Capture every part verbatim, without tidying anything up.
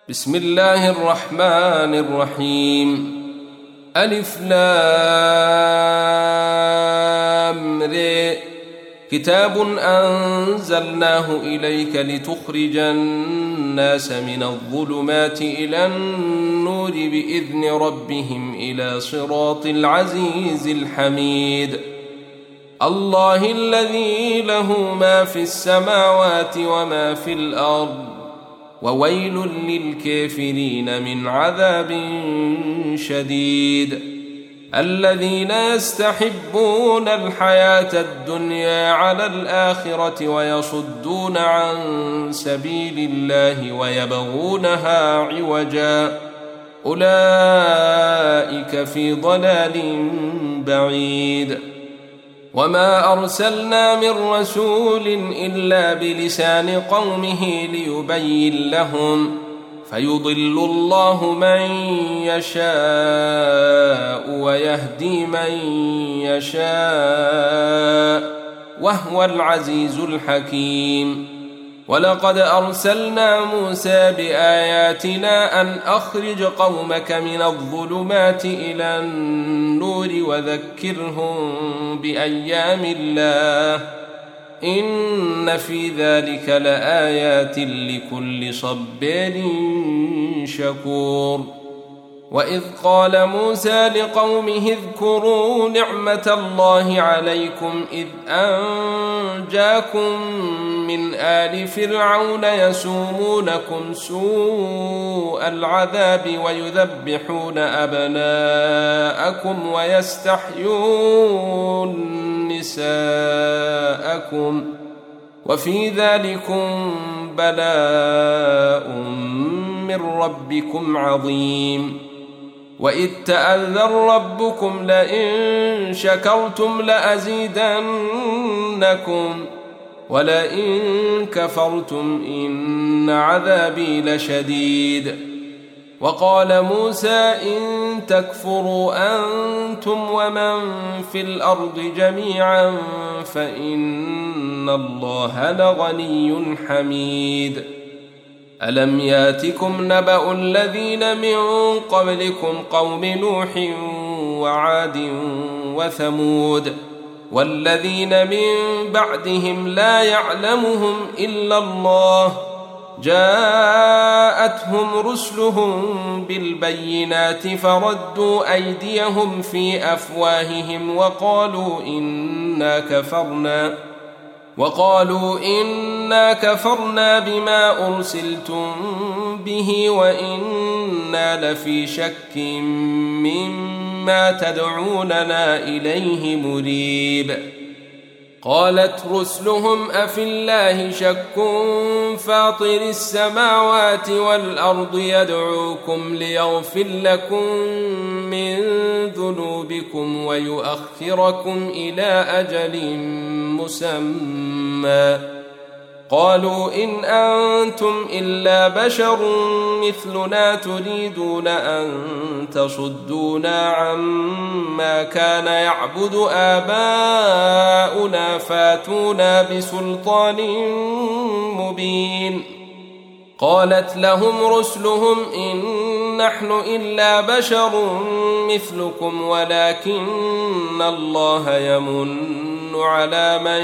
بسم الله الرحمن الرحيم. ألف لام ر. كتاب أنزلناه إليك لتخرج الناس من الظلمات إلى النور بإذن ربهم إلى صراط العزيز الحميد. الله الذي له ما في السماوات وما في الأرض، وويل للكافرين من عذاب شديد. الذين يستحبون الحياة الدنيا على الآخرة ويصدون عن سبيل الله ويبغونها عوجا، أولئك في ضلال بعيد. وما أرسلنا من رسول إلا بلسان قومه ليبين لهم، فيضل الله من يشاء ويهدي من يشاء، وهو العزيز الحكيم. ولقد أرسلنا موسى بآياتنا أن أخرج قومك من الظلمات إلى النور وذكرهم بأيام الله، إن في ذلك لآيات لكل صبار شكور. وإذ قال موسى لقومه اذكروا نعمة الله عليكم إذ أنجاكم من آل فرعون يسومونكم سوء العذاب ويذبحون أبناءكم ويستحيون نساءكم، وفي ذلكم بلاء من ربكم عظيم. وإذ تأذن ربكم لئن شكرتم لأزيدنكم ولئن كفرتم إن عذابي لشديد. وقال موسى إن تكفروا أنتم ومن في الأرض جميعا فإن الله لغني حميد. ألم ياتكم نبأ الذين من قبلكم قوم نوح وعاد وثمود والذين من بعدهم لا يعلمهم إلا الله، جاءتهم رسلهم بالبينات فردوا أيديهم في أفواههم وقالوا إنا كفرنا وقالوا إنا كفرنا بما أرسلتم به وإنا لفي شك مما تدعوننا إليه مريب. قالت رسلهم أفي الله شك فاطر السماوات والأرض يدعوكم ليغفر لكم من ذنوبكم ويؤخركم إلى أجل مسمى. قالوا إن أنتم إلا بشر مثلنا تريدون أن تصدونا عما كان يعبد آباؤنا فاتونا بسلطان مبين. قالت لهم رسلهم إن نحن إلا بشر مثلكم ولكن الله يمن على من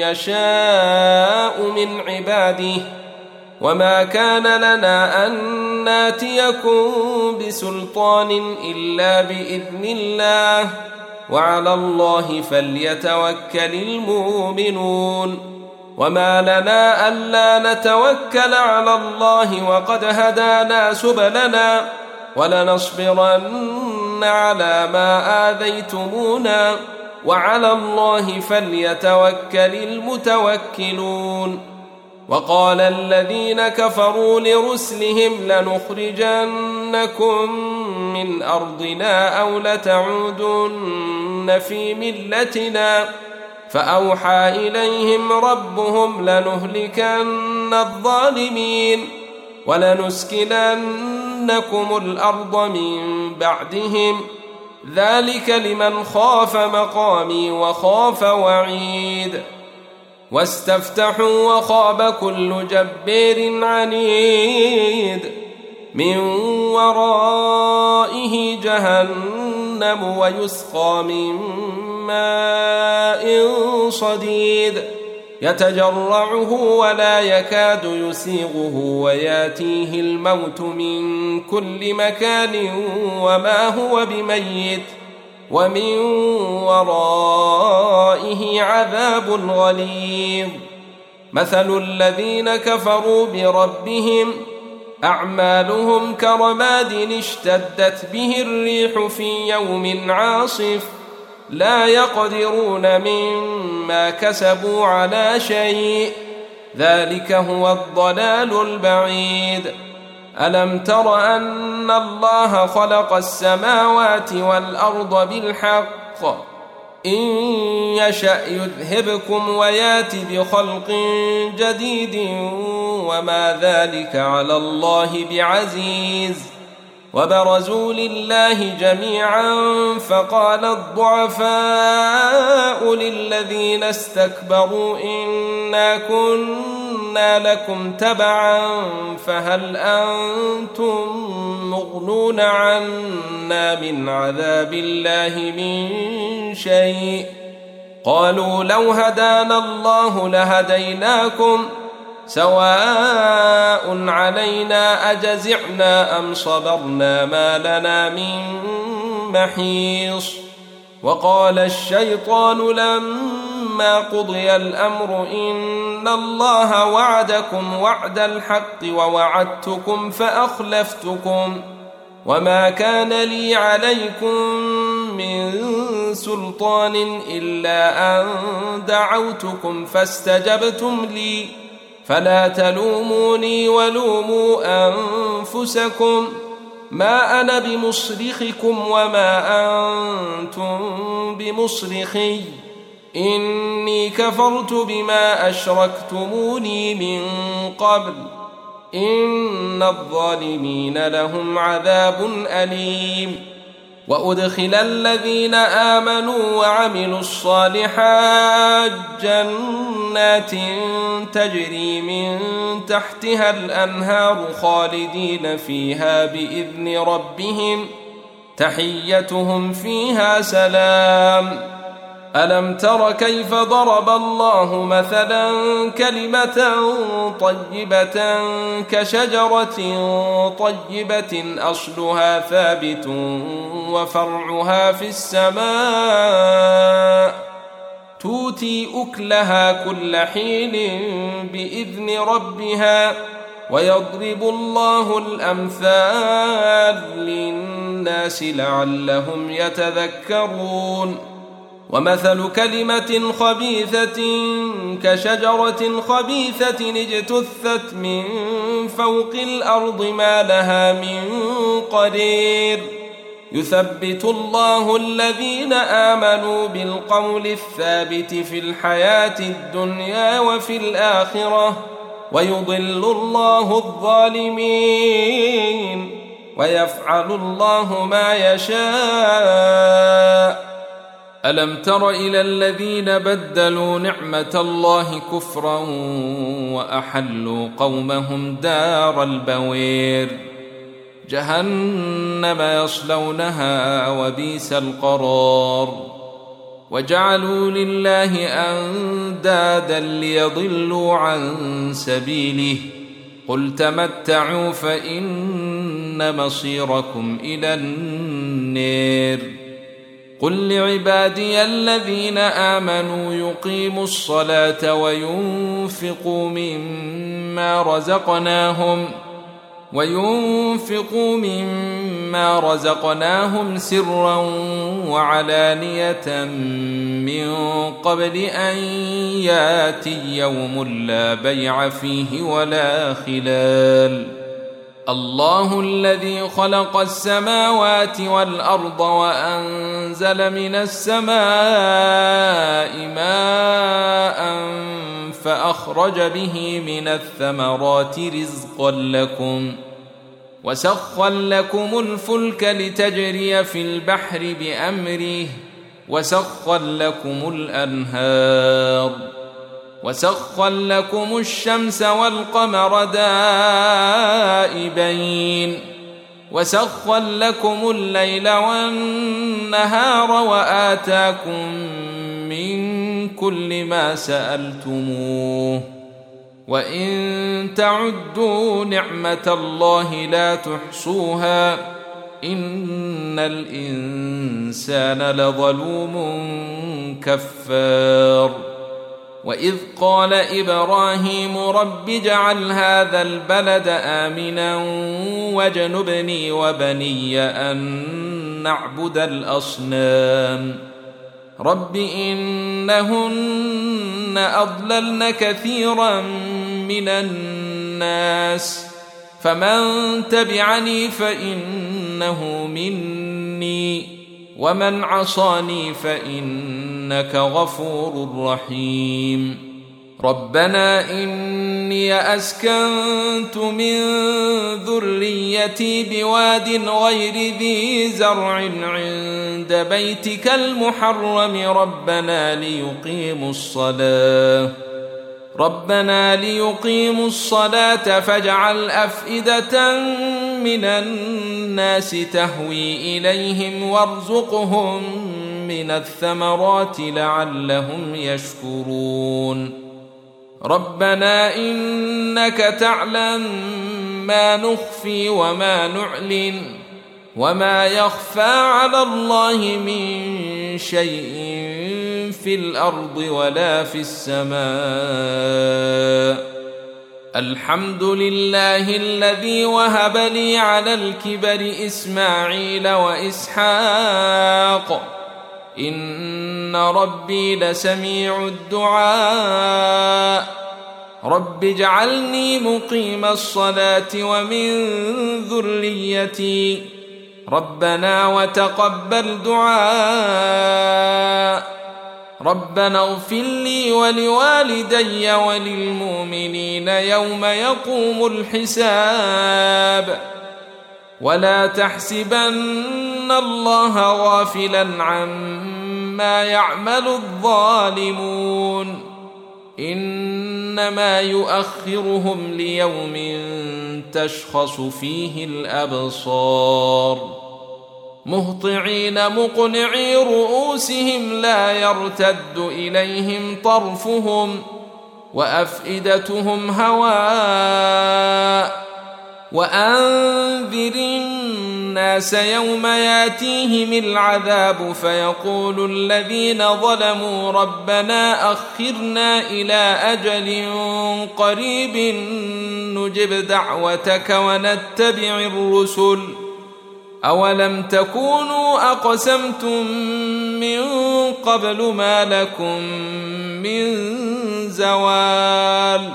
يشاء من عباده، وما كان لنا أن ناتيكم بسلطان إلا بإذن الله، وعلى الله فليتوكل المؤمنون. وما لنا ألا نتوكل على الله وقد هدانا سبلنا ولنصبرن على ما آذيتمونا، وعلى الله فليتوكل المتوكلون. وقال الذين كفروا لرسلهم لنخرجنكم من أرضنا أو لتعودن في ملتنا، فأوحى إليهم ربهم لنهلكن الظالمين ولنسكننكم الأرض من بعدهم، ذلك لمن خاف مقامي وخاف وعيد. واستفتحوا وخاب كل جبار عنيد من ورائه جهنم ويسقى من ماء صديد يتجرعه ولا يكاد يسيغه وياتيه الموت من كل مكان وما هو بميت ومن ورائه عذاب غليظ. مثل الذين كفروا بربهم أعمالهم كرماد اشتدت به الريح في يوم عاصف لا يقدرون مما كسبوا على شيء ذلك هو الضلال البعيد. ألم تر أن الله خلق السماوات والأرض بالحق إن يشأ يذهبكم ويات بخلق جديد وما ذلك على الله بعزيز. وبرزوا لله جميعا فقال الضعفاء للذين استكبروا إنا كنا لكم تبعا فهل أنتم مغنون عنا من عذاب الله من شيء قالوا لو هدانا الله لهديناكم سواء علينا أجزعنا أم صبرنا ما لنا من محيص. وقال الشيطان لما قضي الأمر إن الله وعدكم وعد الحق ووعدتكم فأخلفتكم وما كان لي عليكم من سلطان إلا أن دعوتكم فاستجبتم لي فلا تلوموني ولوموا أنفسكم ما أنا بمصرخكم وما أنتم بمصرخي إني كفرت بما أشركتموني من قبل إن الظالمين لهم عذاب أليم. وأدخل الذين آمنوا وعملوا الصالحات جنات تجري من تحتها الأنهار خالدين فيها بإذن ربهم تحيتهم فيها سلام. ألم تر كيف ضرب الله مثلا كلمة طيبة كشجرة طيبة أصلها ثابت وفرعها في السماء تؤتي أكلها كل حين بإذن ربها ويضرب الله الأمثال للناس لعلهم يتذكرون. ومثل كلمة خبيثة كشجرة خبيثة اجتثت من فوق الأرض ما لها من قرير يثبت الله الذين آمنوا بالقول الثابت في الحياة الدنيا وفي الآخرة ويضل الله الظالمين ويفعل الله ما يشاء. ألم تر إلى الذين بدلوا نعمة الله كفرا وأحلوا قومهم دار البوير جهنم يصلونها وبئس القرار وجعلوا لله أندادا ليضلوا عن سبيله قل تمتعوا فإن مصيركم إلى النار. قل لعبادي الذين آمنوا يقيموا الصلاة وينفقوا مما رزقناهم وينفقوا مما رزقناهم سرا وعلانية من قبل أن ياتي يوم لا بيع فيه ولا خلال. الله الذي خلق السماوات والأرض وأنزل من السماء ماء فأخرج به من الثمرات رزقا لكم وسخر لكم الفلك لتجري في البحر بأمره وسخر لكم الأنهار وسخر لكم الشمس والقمر دائبين وسخر لكم الليل والنهار وآتاكم من كل ما سألتموه وإن تعدوا نعمة الله لا تحصوها إن الإنسان لظلوم كفار وإذ قال إبراهيم رب اجعل هذا البلد آمنا واجنبني وبني أن نعبد الأصنام رب إنهن أضللن كثيرا من الناس فمن تبعني فإنه مني ومن عصاني فإنك غفور رحيم ربنا إني أسكنت من ذريتي بواد غير ذي زرع عند بيتك المحرم ربنا ليقيموا الصلاة ربنا ليقيموا الصلاة فاجعل أفئدة من الناس تهوي إليهم وارزقهم من الثمرات لعلهم يشكرون ربنا إنك تعلم ما نخفي وما نعلن وما يخفى على الله من شيء في الأرض ولا في السماء الحمد لله الذي وهب لي على الكبر إسماعيل وإسحاق إن ربي لسميع الدعاء رب اجعلني مقيم الصلاة ومن ذريتي ربنا وتقبل دعاء ربنا اغفر لي ولوالدي وللمؤمنين يوم يقوم الحساب ولا تحسبن الله غافلا عما يعمل الظالمون إنما يؤخرهم ليوم تشخص فيه الأبصار مهطعين مقنعي رؤوسهم لا يرتد إليهم طرفهم وأفئدتهم هواء وأنذر الناس يوم ياتيهم العذاب فيقول الذين ظلموا ربنا أخرنا إلى أجل قريب نجب دعوتك ونتبع الرسل أولم تكونوا أقسمتم من قبل ما لكم من زوال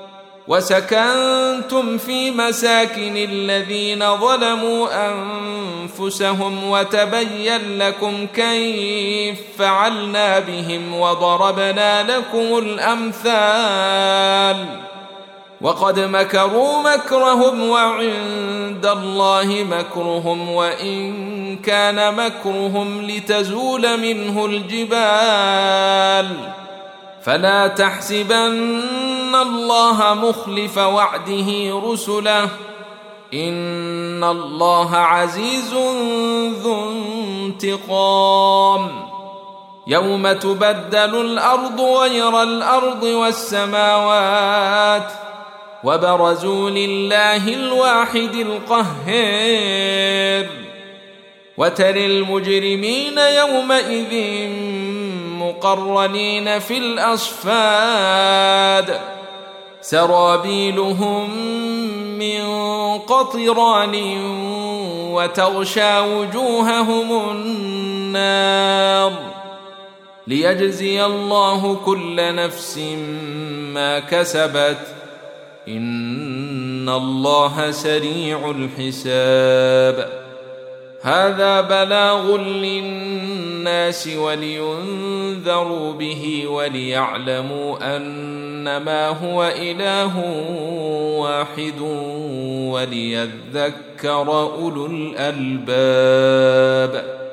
وسكنتم في مساكن الذين ظلموا أنفسهم وتبين لكم كيف فعلنا بهم وضربنا لكم الأمثال وقد مكروا مكرهم وعند الله مكرهم وإن كان مكرهم لتزول منه الجبال فلا تحسبن الله مخلف وعده رسله إن الله عزيز ذو انتقام يوم تبدل الأرض غير الأرض والسماوات وبرزوا لله الواحد القهار وترى المجرمين يومئذ مقرنين في الأصفاد سرابيلهم من قطران وتغشى وجوههم النار ليجزي الله كل نفس ما كسبت إن الله سريع الحساب هذا بلاغ للناس ولينذروا به وليعلموا أنما هو إله واحد وليذكر أولو الألباب.